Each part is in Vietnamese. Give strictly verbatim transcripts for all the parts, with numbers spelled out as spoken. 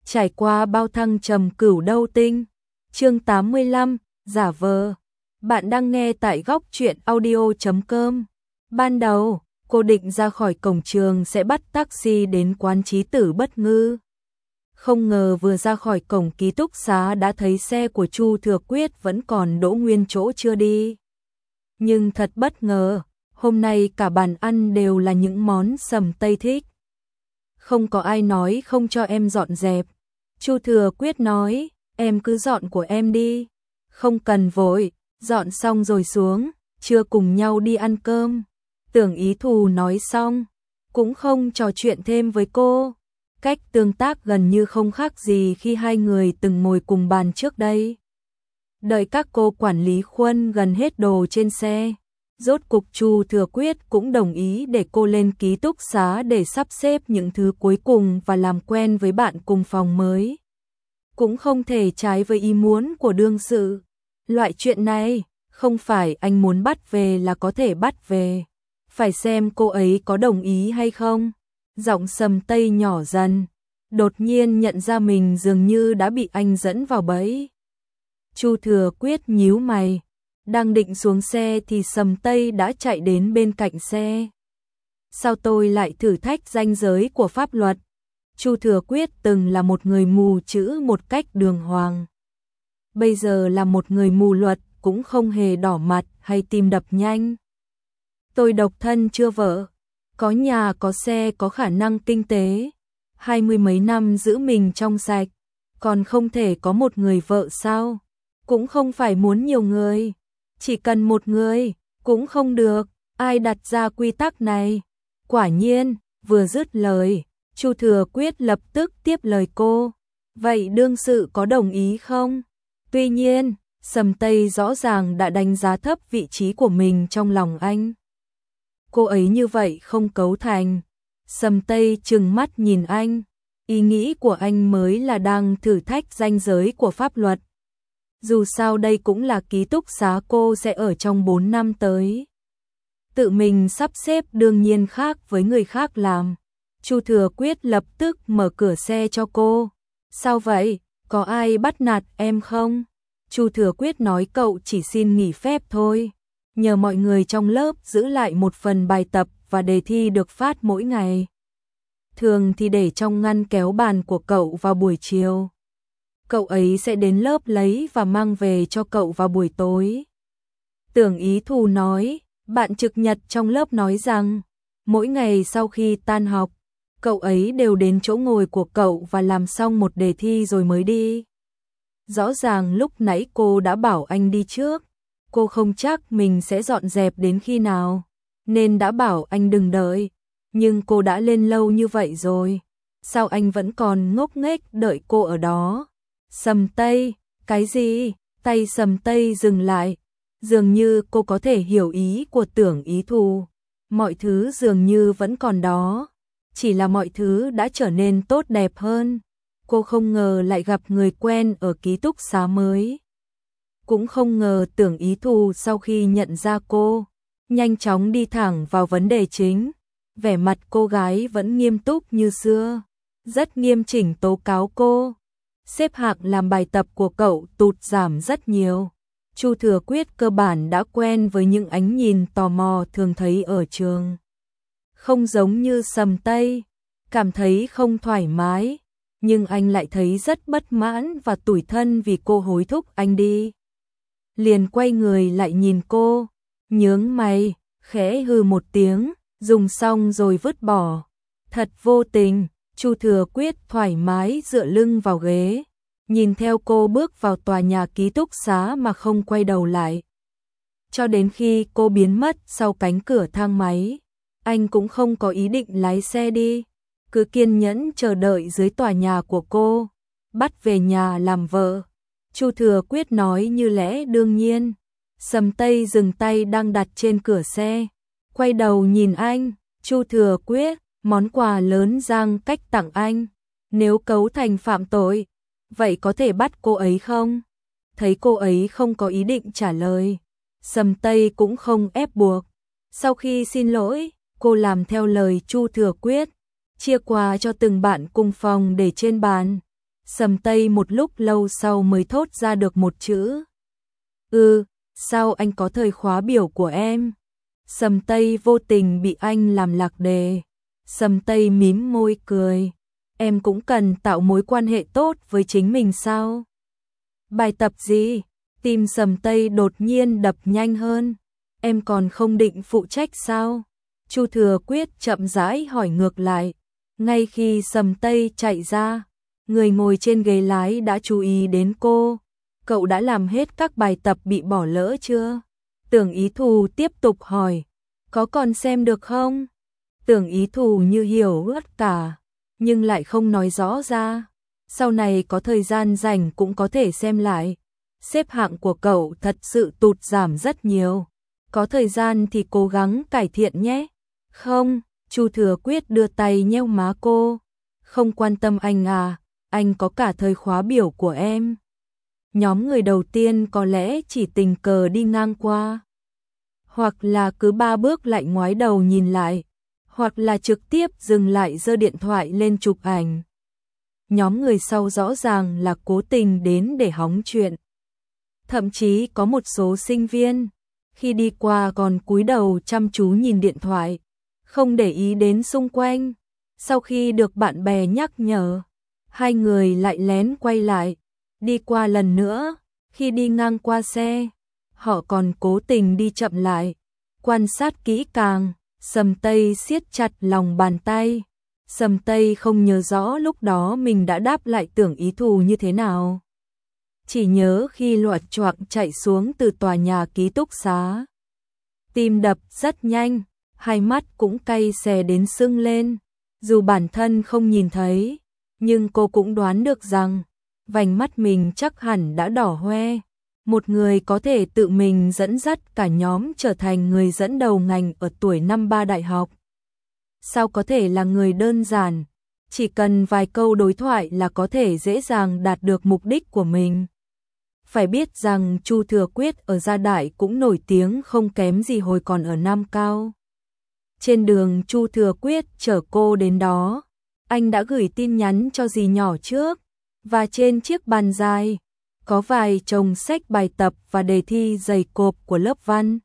trải qua bao thăng trầm cửu đâu tinh. Chương tám mươi lăm, giả vờ. Bạn đang nghe tại góc truyện audio chấm com. Ban đầu, cô định ra khỏi cổng trường sẽ bắt taxi đến quán Chí Tử Bất Ngư. Không ngờ vừa ra khỏi cổng ký túc xá đã thấy xe của Chu Thừa Quyết vẫn còn đỗ nguyên chỗ chưa đi. Nhưng thật bất ngờ, hôm nay cả bàn ăn đều là những món Sầm Tây thích. Không có ai nói không cho em dọn dẹp. Chu Thừa Quyết nói, em cứ dọn của em đi. Không cần vội, dọn xong rồi xuống, chưa cùng nhau đi ăn cơm. Tưởng Ý Thù nói xong, cũng không trò chuyện thêm với cô. Cách tương tác gần như không khác gì khi hai người từng ngồi cùng bàn trước đây. Đợi các cô quản lý khuân gần hết đồ trên xe, rốt cục Chu Thừa Quyết cũng đồng ý để cô lên ký túc xá để sắp xếp những thứ cuối cùng và làm quen với bạn cùng phòng mới. Cũng không thể trái với ý muốn của đương sự. Loại chuyện này, không phải anh muốn bắt về là có thể bắt về. Phải xem cô ấy có đồng ý hay không. Giọng Sầm Tây nhỏ dần, đột nhiên nhận ra mình dường như đã bị anh dẫn vào bẫy. Chu Thừa Quyết nhíu mày, đang định xuống xe thì Sầm Tây đã chạy đến bên cạnh xe. Sao tôi lại thử thách ranh giới của pháp luật? Chu Thừa Quyết từng là một người mù chữ một cách đường hoàng. Bây giờ là một người mù luật cũng không hề đỏ mặt hay tim đập nhanh. Tôi độc thân chưa vợ, có nhà có xe có khả năng kinh tế, hai mươi mấy năm giữ mình trong sạch, còn không thể có một người vợ sao? Cũng không phải muốn nhiều người, chỉ cần một người, cũng không được, ai đặt ra quy tắc này? Quả nhiên, vừa dứt lời, Chu Thừa Quyết lập tức tiếp lời cô. Vậy đương sự có đồng ý không? Tuy nhiên, Sầm Tây rõ ràng đã đánh giá thấp vị trí của mình trong lòng anh. Cô ấy như vậy không cấu thành. Sầm Tây trừng mắt nhìn anh. Ý nghĩ của anh mới là đang thử thách ranh giới của pháp luật. Dù sao đây cũng là ký túc xá cô sẽ ở trong bốn năm tới. Tự mình sắp xếp đương nhiên khác với người khác làm. Chu Thừa Quyết lập tức mở cửa xe cho cô. Sao vậy? Có ai bắt nạt em không? Chu Thừa Quyết nói cậu chỉ xin nghỉ phép thôi. Nhờ mọi người trong lớp giữ lại một phần bài tập và đề thi được phát mỗi ngày. Thường thì để trong ngăn kéo bàn của cậu vào buổi chiều. Cậu ấy sẽ đến lớp lấy và mang về cho cậu vào buổi tối. Tưởng Ý Thù nói, bạn trực nhật trong lớp nói rằng, mỗi ngày sau khi tan học, cậu ấy đều đến chỗ ngồi của cậu và làm xong một đề thi rồi mới đi. Rõ ràng lúc nãy cô đã bảo anh đi trước. Cô không chắc mình sẽ dọn dẹp đến khi nào, nên đã bảo anh đừng đợi. Nhưng cô đã lên lâu như vậy rồi, sao anh vẫn còn ngốc nghếch đợi cô ở đó? Sầm Tây, cái gì? Tay Sầm Tây dừng lại, dường như cô có thể hiểu ý của Tưởng Ý Thù. Mọi thứ dường như vẫn còn đó, chỉ là mọi thứ đã trở nên tốt đẹp hơn. Cô không ngờ lại gặp người quen ở ký túc xá mới. Cũng không ngờ Tưởng Ý Thù sau khi nhận ra cô, nhanh chóng đi thẳng vào vấn đề chính. Vẻ mặt cô gái vẫn nghiêm túc như xưa, rất nghiêm chỉnh tố cáo cô. Xếp hạng làm bài tập của cậu tụt giảm rất nhiều. Chu Thừa Quyết cơ bản đã quen với những ánh nhìn tò mò thường thấy ở trường. Không giống như Sầm Tây, cảm thấy không thoải mái, nhưng anh lại thấy rất bất mãn và tủi thân vì cô hối thúc anh đi. Liền quay người lại nhìn cô, nhướng mày, khẽ hừ một tiếng, dùng xong rồi vứt bỏ. Thật vô tình. Chu Thừa Quyết thoải mái dựa lưng vào ghế, nhìn theo cô bước vào tòa nhà ký túc xá mà không quay đầu lại. Cho đến khi cô biến mất sau cánh cửa thang máy, anh cũng không có ý định lái xe đi, cứ kiên nhẫn chờ đợi dưới tòa nhà của cô, bắt về nhà làm vợ. Chu Thừa Quyết nói như lẽ đương nhiên. Sầm Tây dừng tay đang đặt trên cửa xe, quay đầu nhìn anh. Chu Thừa Quyết, món quà lớn Giang Cách tặng anh, nếu cấu thành phạm tội, vậy có thể bắt cô ấy không? Thấy cô ấy không có ý định trả lời, Sầm Tây cũng không ép buộc. Sau khi xin lỗi, cô làm theo lời Chu Thừa Quyết, chia quà cho từng bạn cùng phòng để trên bàn. Sầm Tây một lúc lâu sau mới thốt ra được một chữ. Ừ, sao anh có thời khóa biểu của em? Sầm Tây vô tình bị anh làm lạc đề. Sầm Tây mím môi cười. Em cũng cần tạo mối quan hệ tốt với chính mình sao? Bài tập gì? Tim Sầm Tây đột nhiên đập nhanh hơn. Em còn không định phụ trách sao? Chu Thừa Quyết chậm rãi hỏi ngược lại. Ngay khi Sầm Tây chạy ra, người ngồi trên ghế lái đã chú ý đến cô. Cậu đã làm hết các bài tập bị bỏ lỡ chưa? Tưởng Ý Thù tiếp tục hỏi. Có còn xem được không? Tưởng Ý Thù như hiểu tất cả, nhưng lại không nói rõ ra. Sau này có thời gian rảnh cũng có thể xem lại. Xếp hạng của cậu thật sự tụt giảm rất nhiều. Có thời gian thì cố gắng cải thiện nhé. Không, Chu Thừa Quyết đưa tay nheo má cô. Không quan tâm anh à, anh có cả thời khóa biểu của em. Nhóm người đầu tiên có lẽ chỉ tình cờ đi ngang qua. Hoặc là cứ ba bước lại ngoái đầu nhìn lại. Hoặc là trực tiếp dừng lại giơ điện thoại lên chụp ảnh. Nhóm người sau rõ ràng là cố tình đến để hóng chuyện. Thậm chí có một số sinh viên, khi đi qua còn cúi đầu chăm chú nhìn điện thoại, không để ý đến xung quanh. Sau khi được bạn bè nhắc nhở, hai người lại lén quay lại, đi qua lần nữa. Khi đi ngang qua xe, họ còn cố tình đi chậm lại, quan sát kỹ càng. Sầm Tây siết chặt lòng bàn tay. Sầm Tây không nhớ rõ lúc đó mình đã đáp lại Tưởng Ý Thù như thế nào. Chỉ nhớ khi loạt choạng chạy xuống từ tòa nhà ký túc xá. Tim đập rất nhanh, hai mắt cũng cay xè đến sưng lên. Dù bản thân không nhìn thấy, nhưng cô cũng đoán được rằng vành mắt mình chắc hẳn đã đỏ hoe. Một người có thể tự mình dẫn dắt cả nhóm trở thành người dẫn đầu ngành ở tuổi năm ba đại học. Sao có thể là người đơn giản, chỉ cần vài câu đối thoại là có thể dễ dàng đạt được mục đích của mình. Phải biết rằng Chu Thừa Quyết ở Gia Đại cũng nổi tiếng không kém gì hồi còn ở Nam Cao. Trên đường Chu Thừa Quyết chở cô đến đó, anh đã gửi tin nhắn cho dì nhỏ trước, và trên chiếc bàn dài có vài chồng sách bài tập và đề thi dày cộp của lớp văn.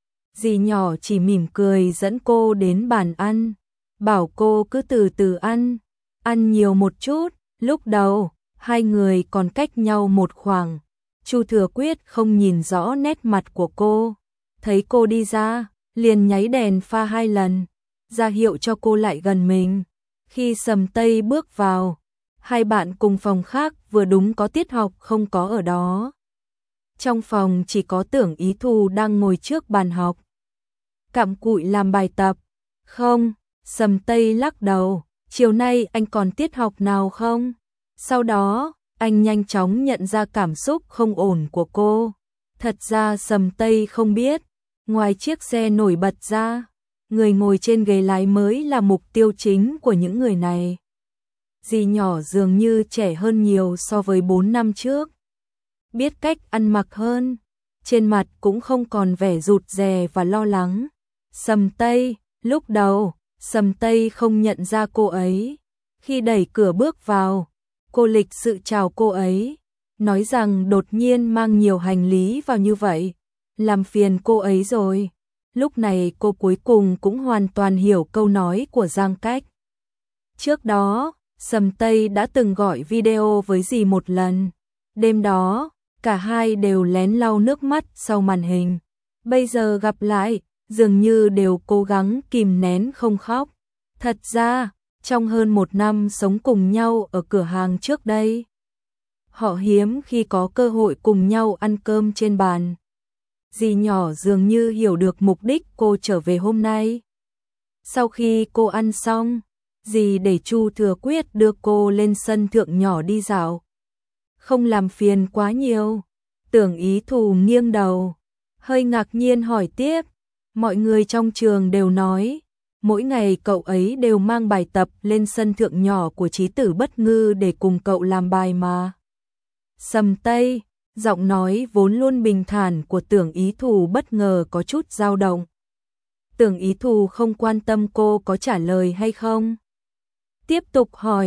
Dì nhỏ chỉ mỉm cười dẫn cô đến bàn ăn, bảo cô cứ từ từ ăn, ăn nhiều một chút. Lúc đầu, hai người còn cách nhau một khoảng. Chu Thừa Quyết không nhìn rõ nét mặt của cô, thấy cô đi ra, liền nháy đèn pha hai lần, ra hiệu cho cô lại gần mình. Khi Sầm Tây bước vào, hai bạn cùng phòng khác vừa đúng có tiết học không có ở đó. Trong phòng chỉ có Tưởng Ý Thù đang ngồi trước bàn học, cặm cụi làm bài tập. Không, Sầm Tây lắc đầu, chiều nay anh còn tiết học nào không? Sau đó, anh nhanh chóng nhận ra cảm xúc không ổn của cô. Thật ra Sầm Tây không biết, ngoài chiếc xe nổi bật ra, người ngồi trên ghế lái mới là mục tiêu chính của những người này. Dì nhỏ dường như trẻ hơn nhiều so với bốn năm trước. Biết cách ăn mặc hơn, trên mặt cũng không còn vẻ rụt rè và lo lắng. Sầm Tây, lúc đầu, Sầm Tây không nhận ra cô ấy. Khi đẩy cửa bước vào, cô lịch sự chào cô ấy, nói rằng đột nhiên mang nhiều hành lý vào như vậy, làm phiền cô ấy rồi. Lúc này cô cuối cùng cũng hoàn toàn hiểu câu nói của Giang Cách. Trước đó, Sầm Tây đã từng gọi video với dì một lần. Đêm đó, cả hai đều lén lau nước mắt sau màn hình. Bây giờ gặp lại, dường như đều cố gắng kìm nén không khóc. Thật ra, trong hơn một năm sống cùng nhau ở cửa hàng trước đây, họ hiếm khi có cơ hội cùng nhau ăn cơm trên bàn. Dì nhỏ dường như hiểu được mục đích cô trở về hôm nay. Sau khi cô ăn xong, dì để Chu Thừa Quyết đưa cô lên sân thượng nhỏ đi dạo. Không làm phiền quá nhiều. Tưởng Ý Thù nghiêng đầu, hơi ngạc nhiên hỏi tiếp. Mọi người trong trường đều nói, mỗi ngày cậu ấy đều mang bài tập lên sân thượng nhỏ của Chí Tử Bất Ngư để cùng cậu làm bài mà. Sầm Tây, giọng nói vốn luôn bình thản của Tưởng Ý Thù bất ngờ có chút dao động. Tưởng Ý Thù không quan tâm cô có trả lời hay không. Tiếp tục hỏi,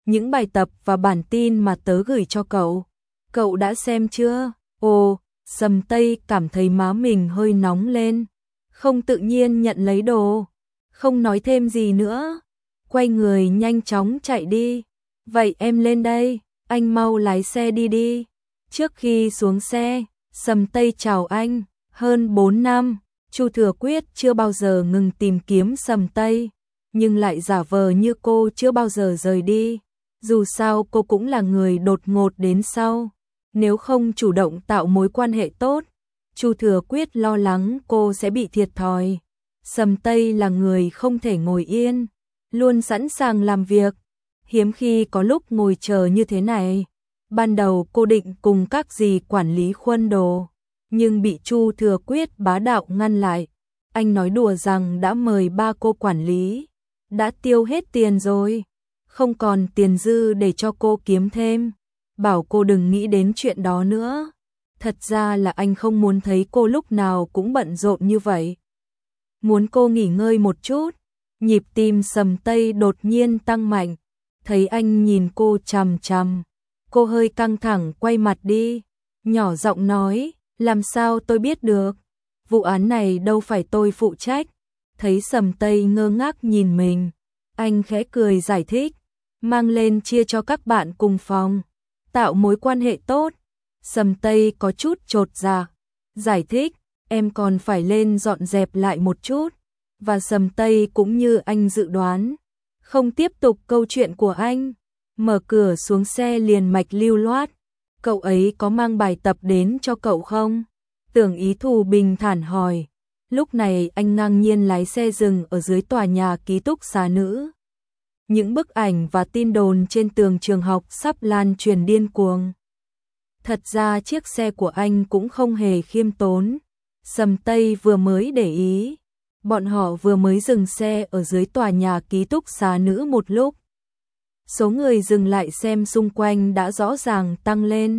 những bài tập và bản tin mà tớ gửi cho cậu. Cậu đã xem chưa? Ồ, Sầm Tây cảm thấy má mình hơi nóng lên, không tự nhiên nhận lấy đồ, không nói thêm gì nữa, quay người nhanh chóng chạy đi. Vậy em lên đây, anh mau lái xe đi đi. Trước khi xuống xe, Sầm Tây chào anh. Hơn bốn năm, Chu Thừa Quyết chưa bao giờ ngừng tìm kiếm Sầm Tây, nhưng lại giả vờ như cô chưa bao giờ rời đi. Dù sao cô cũng là người đột ngột đến sau, nếu không chủ động tạo mối quan hệ tốt, Chu Thừa Quyết lo lắng cô sẽ bị thiệt thòi. Sầm Tây là người không thể ngồi yên, luôn sẵn sàng làm việc, hiếm khi có lúc ngồi chờ như thế này. Ban đầu cô định cùng các dì quản lý khuân đồ, nhưng bị Chu Thừa Quyết bá đạo ngăn lại. Anh nói đùa rằng đã mời ba cô quản lý, đã tiêu hết tiền rồi, không còn tiền dư để cho cô kiếm thêm, bảo cô đừng nghĩ đến chuyện đó nữa. Thật ra là anh không muốn thấy cô lúc nào cũng bận rộn như vậy, muốn cô nghỉ ngơi một chút. Nhịp tim Sầm Tây đột nhiên tăng mạnh, thấy anh nhìn cô chằm chằm, cô hơi căng thẳng quay mặt đi, nhỏ giọng nói, làm sao tôi biết được, vụ án này đâu phải tôi phụ trách. Thấy Sầm Tây ngơ ngác nhìn mình, anh khẽ cười giải thích, mang lên chia cho các bạn cùng phòng, tạo mối quan hệ tốt. Sầm Tây có chút chột dạ, giải thích, em còn phải lên dọn dẹp lại một chút. Và Sầm Tây cũng như anh dự đoán, không tiếp tục câu chuyện của anh, mở cửa xuống xe liền mạch lưu loát. Cậu ấy có mang bài tập đến cho cậu không? Tưởng Ý Thù bình thản hỏi. Lúc này anh ngang nhiên lái xe dừng ở dưới tòa nhà ký túc xá nữ. Những bức ảnh và tin đồn trên tường trường học sắp lan truyền điên cuồng. Thật ra chiếc xe của anh cũng không hề khiêm tốn. Sầm Tây vừa mới để ý, bọn họ vừa mới dừng xe ở dưới tòa nhà ký túc xá nữ một lúc. Số người dừng lại xem xung quanh đã rõ ràng tăng lên.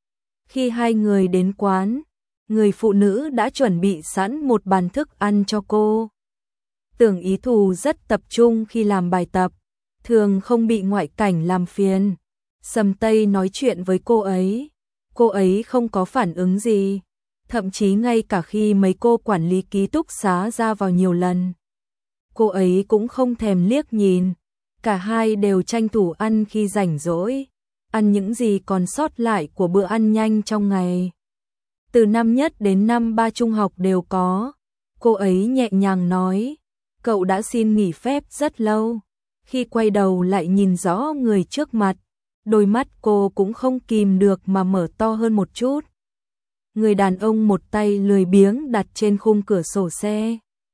Khi hai người đến quán, người phụ nữ đã chuẩn bị sẵn một bàn thức ăn cho cô. Tưởng Ý Thù rất tập trung khi làm bài tập, thường không bị ngoại cảnh làm phiền. Sầm Tây nói chuyện với cô ấy, cô ấy không có phản ứng gì, thậm chí ngay cả khi mấy cô quản lý ký túc xá ra vào nhiều lần, cô ấy cũng không thèm liếc nhìn. Cả hai đều tranh thủ ăn khi rảnh rỗi, ăn những gì còn sót lại của bữa ăn nhanh trong ngày. Từ năm nhất đến năm ba trung học đều có. Cô ấy nhẹ nhàng nói, cậu đã xin nghỉ phép rất lâu. Khi quay đầu lại nhìn rõ người trước mặt, đôi mắt cô cũng không kìm được mà mở to hơn một chút. Người đàn ông một tay lười biếng đặt trên khung cửa sổ xe,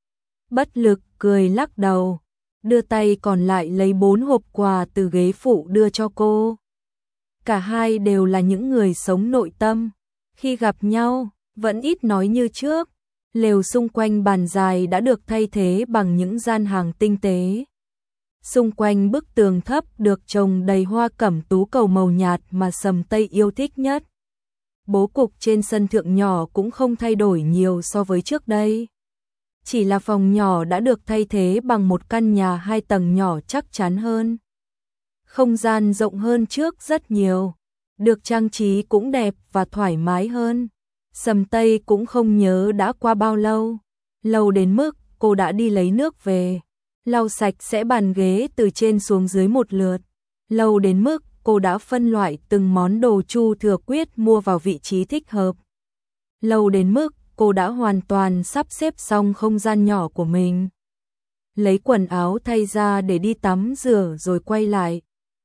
bất lực cười lắc đầu, đưa tay còn lại lấy bốn hộp quà từ ghế phụ đưa cho cô. Cả hai đều là những người sống nội tâm, khi gặp nhau vẫn ít nói như trước. Lều xung quanh bàn dài đã được thay thế bằng những gian hàng tinh tế. Xung quanh bức tường thấp được trồng đầy hoa cẩm tú cầu màu nhạt mà Sầm Tây yêu thích nhất. Bố cục trên sân thượng nhỏ cũng không thay đổi nhiều so với trước đây. Chỉ là phòng nhỏ đã được thay thế bằng một căn nhà hai tầng nhỏ chắc chắn hơn. Không gian rộng hơn trước rất nhiều, được trang trí cũng đẹp và thoải mái hơn. Sầm Tây cũng không nhớ đã qua bao lâu, lâu đến mức cô đã đi lấy nước về, lau sạch sẽ bàn ghế từ trên xuống dưới một lượt. Lâu đến mức cô đã phân loại từng món đồ Chu Thừa Quyết mua vào vị trí thích hợp. Lâu đến mức cô đã hoàn toàn sắp xếp xong không gian nhỏ của mình. Lấy quần áo thay ra để đi tắm rửa rồi quay lại.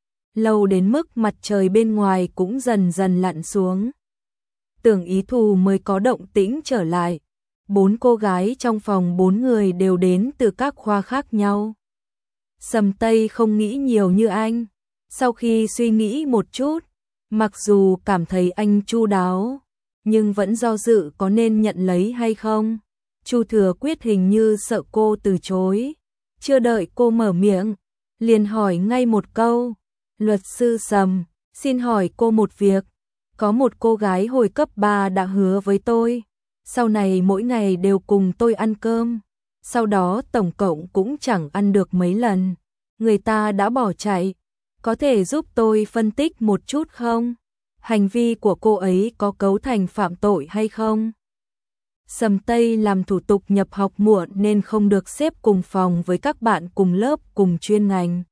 Lâu đến mức mặt trời bên ngoài cũng dần dần lặn xuống. Tưởng Ý Thù mới có động tĩnh trở lại. Bốn cô gái trong phòng bốn người đều đến từ các khoa khác nhau. Sầm Tây không nghĩ nhiều như anh. Sau khi suy nghĩ một chút, mặc dù cảm thấy anh chu đáo, nhưng vẫn do dự có nên nhận lấy hay không. Chu Thừa Quyết hình như sợ cô từ chối. Chưa đợi cô mở miệng, liền hỏi ngay một câu. Luật sư Sầm, xin hỏi cô một việc. Có một cô gái hồi cấp ba đã hứa với tôi, sau này mỗi ngày đều cùng tôi ăn cơm. Sau đó tổng cộng cũng chẳng ăn được mấy lần. Người ta đã bỏ chạy. Có thể giúp tôi phân tích một chút không? Hành vi của cô ấy có cấu thành phạm tội hay không? Sầm Tây làm thủ tục nhập học muộn nên không được xếp cùng phòng với các bạn cùng lớp cùng chuyên ngành.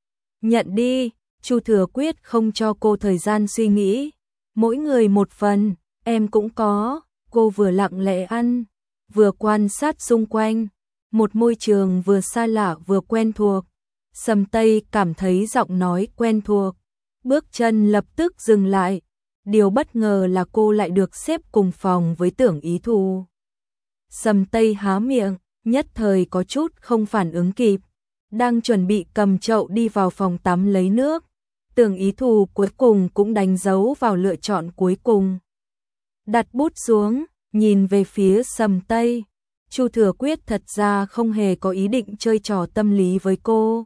Nhận đi, Chu Thừa Quyết không cho cô thời gian suy nghĩ. Mỗi người một phần, em cũng có. Cô vừa lặng lẽ ăn, vừa quan sát xung quanh. Một môi trường vừa xa lạ vừa quen thuộc. Sầm Tây cảm thấy giọng nói quen thuộc. Bước chân lập tức dừng lại. Điều bất ngờ là cô lại được xếp cùng phòng với Tưởng Ý Thù. Sầm Tây há miệng, nhất thời có chút không phản ứng kịp. Đang chuẩn bị cầm chậu đi vào phòng tắm lấy nước. Tưởng Ý Thù cuối cùng cũng đánh dấu vào lựa chọn cuối cùng. Đặt bút xuống, nhìn về phía Sầm Tây. Chu Thừa Quyết thật ra không hề có ý định chơi trò tâm lý với cô.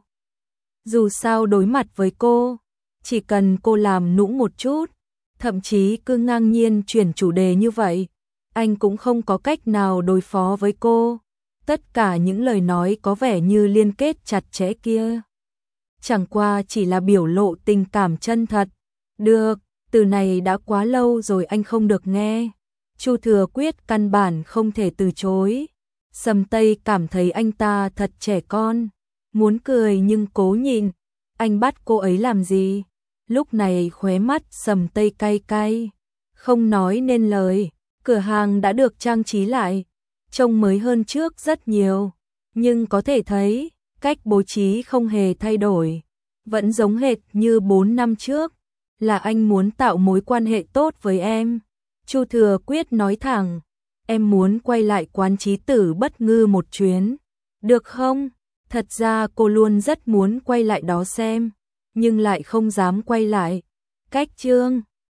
Dù sao đối mặt với cô, chỉ cần cô làm nũng một chút, thậm chí cứ ngang nhiên chuyển chủ đề như vậy, anh cũng không có cách nào đối phó với cô. Tất cả những lời nói có vẻ như liên kết chặt chẽ kia, chẳng qua chỉ là biểu lộ tình cảm chân thật. Được, từ này đã quá lâu rồi anh không được nghe. Chu Thừa Quyết căn bản không thể từ chối. Sầm Tây cảm thấy anh ta thật trẻ con, muốn cười nhưng cố nhịn. Anh bắt cô ấy làm gì? Lúc này khóe mắt Sầm Tây cay cay, không nói nên lời. Cửa hàng đã được trang trí lại, trông mới hơn trước rất nhiều, nhưng có thể thấy cách bố trí không hề thay đổi, vẫn giống hệt như bốn năm trước. Là anh muốn tạo mối quan hệ tốt với em. Chu Thừa Quyết nói thẳng, em muốn quay lại quán Chí Tử Bất Ngư một chuyến, được không? Thật ra cô luôn rất muốn quay lại đó xem, nhưng lại không dám quay lại. Cách Trương